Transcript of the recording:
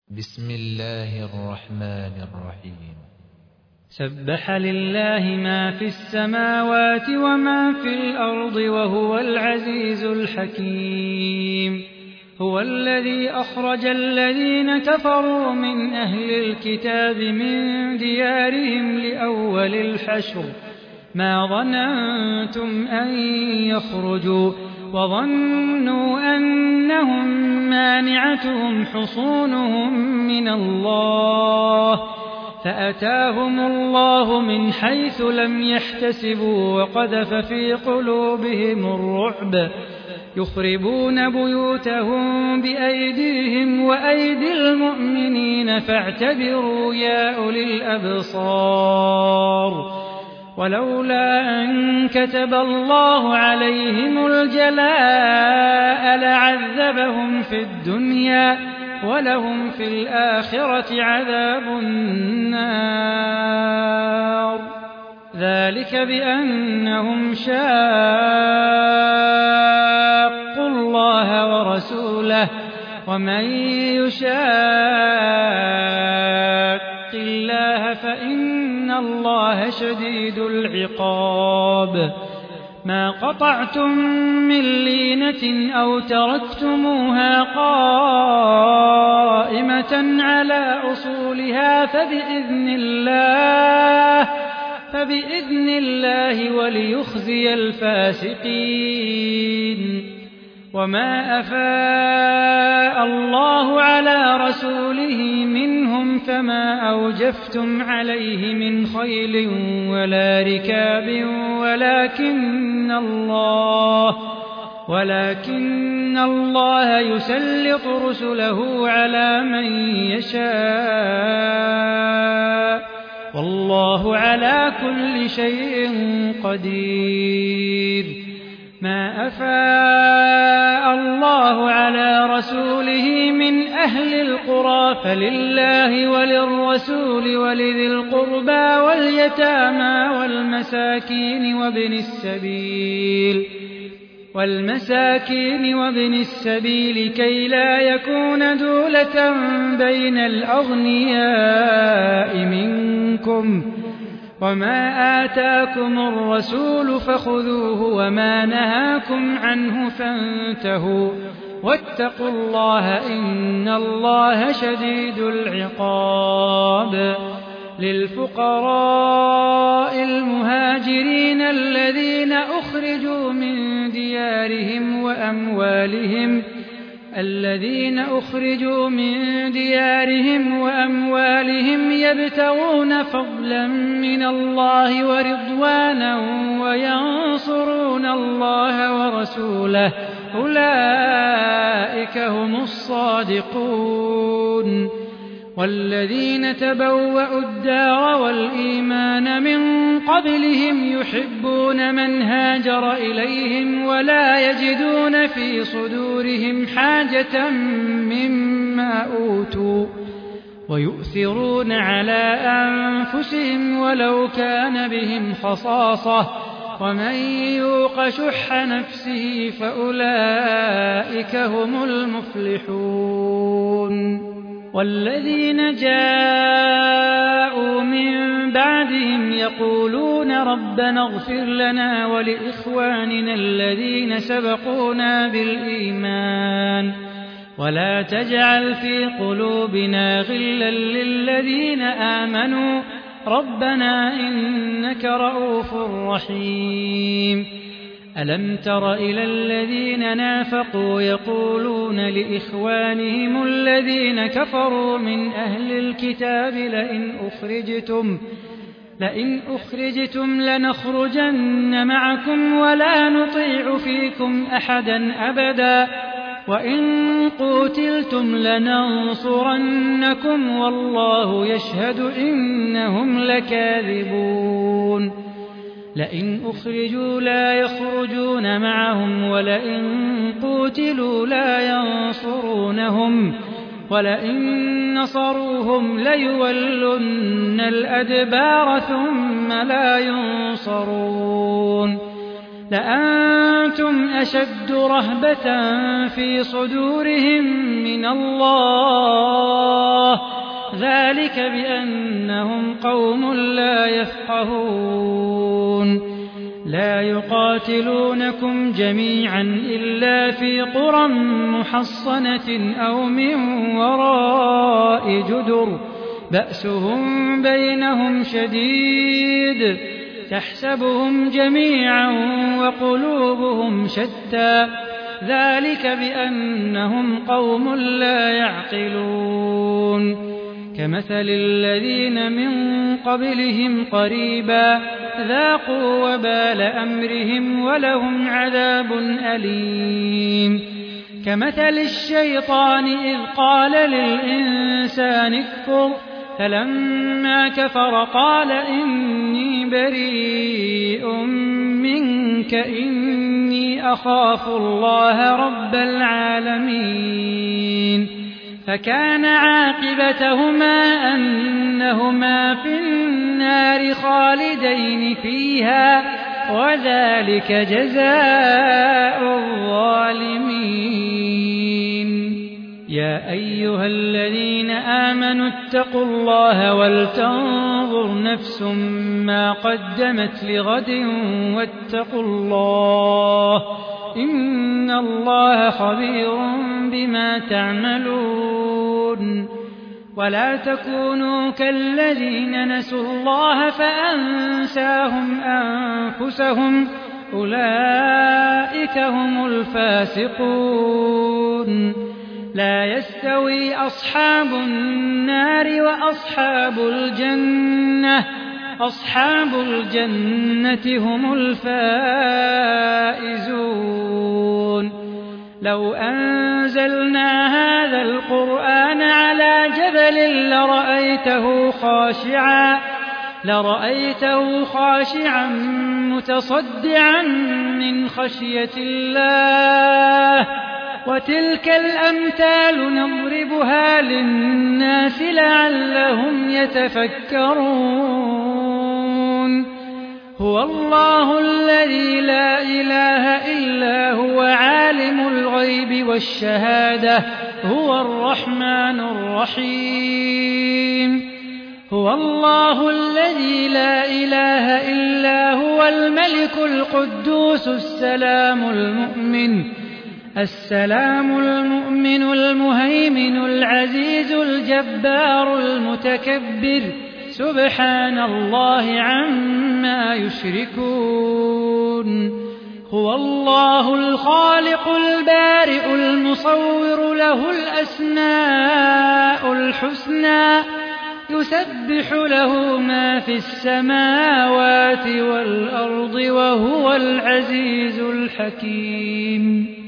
بسم الله الرحمن الرحيم. سبح لله ما في السماوات وما في الأرض وهو العزيز الحكيم. هو الذي أخرج الذين كفروا من أهل الكتاب من ديارهم لأول الحشر ما ظننتم أن يخرجوا وظنوا أنهم مانعتهم حصونهم من الله فأتاهم الله من حيث لم يحتسبوا وقذف في قلوبهم الرعب يخربون بيوتهم بأيديهم وأيدي المؤمنين فاعتبروا يا أولي الأبصار. ولولا أن كتب الله عليهم الجلاء لعذبهم في الدنيا ولهم في الآخرة عذاب النار. ذلك بأنهم شاقوا الله ورسوله ومن يشاق الله فإن الله شديد العقاب. ما قطعتم من لينة أو تركتموها قائمة على أصولها فبإذن الله وليخزي الفاسقين. وما أفاء الله على رسوله منهم فما أوجفتم عليه من خيل ولا ركاب ولكن الله يسلط رسله على من يشاء والله على كل شيء قدير. ما أفاء الله على رسوله من أهل القرى فلله وللرسول ولذي القربى واليتامى والمساكين وابن السبيل كي لا يكون دولة بين الأغنياء منكم. وما آتاكم الرسول فخذوه وما نهاكم عنه فانتهوا واتقوا الله إن الله شديد العقاب. للفقراء المهاجرين الذين أخرجوا من ديارهم وأموالهم يبتغون فضلا من الله ورضوانا وينصرون الله ورسوله أولئك هم الصادقون. والذين تبوأوا الدار والإيمان من قبلهم يحبون من هاجر إليهم ولا يجدون في صدورهم حاجة مما أوتوا ويؤثرون على أنفسهم ولو كان بهم خصاصة ومن يوق شح نفسه فأولئك هم المفلحون. والذين جاءوا من بعدهم يقولون ربنا اغفر لنا ولإخواننا الذين سبقونا بالإيمان ولا تجعل في قلوبنا غلا للذين آمنوا ربنا إنك رؤوف رحيم. ألم تر إلى الذين نافقوا يقولون لإخوانهم الذين كفروا من أهل الكتاب لئن أخرجتم لنخرجن معكم ولا نطيع فيكم أحدا أبدا وإن قوتلتم لننصرنكم والله يشهد إنهم لكاذبون. لئن أخرجوا لا يخرجون معهم ولئن قوتلوا لا ينصرونهم ولئن نصروهم ليولن الأدبار ثم لا ينصرون. لأنتم أشد رهبة في صدورهم من الله ذلك بأنهم قوم لا يفقهون لا يقاتلونكم جميعا إلا في قرى محصنة أو من وراء جدر بأسهم بينهم شديد تحسبهم جميعا وقلوبهم شتى ذلك بأنهم قوم لا يعقلون كمثل الذين من قبلهم قريبا ذاقوا وبال أمرهم ولهم عذاب أليم كمثل الشيطان إذ قال للإنسان اكفر فلما كفر قال إني بريء منك إني أخاف الله رب العالمين فكان عاقبتهما أنهما في النار خالدين فيها وذلك جزاء الظالمين يا أيها الذين آمنوا اتقوا الله ولتنظر نفس ما قدمت لغد واتقوا الله إن الله خبير بما تعملون ولا تكونوا كالذين نسوا الله فأنساهم أنفسهم أولئك هم الفاسقون لا يستوي أصحاب النار وأصحاب الجنة هم الفائزون لو أنزلنا هذا القرآن على جبل لرأيته خاشعا متصدعا من خشية الله وتلك الأمثال نضربها للناس لعلهم يتفكرون هو الله الذي لا إله إلا هو عالم الغيب والشهادة هو الرحمن الرحيم هو الله الذي لا إله إلا هو الملك القدوس السلام المؤمن المهيمن العزيز الجبار المتكبر سبحان الله عما يشركون هو الله الخالق البارئ المصور له الأسماء الحسنى يسبح له ما في السماوات والأرض وهو العزيز الحكيم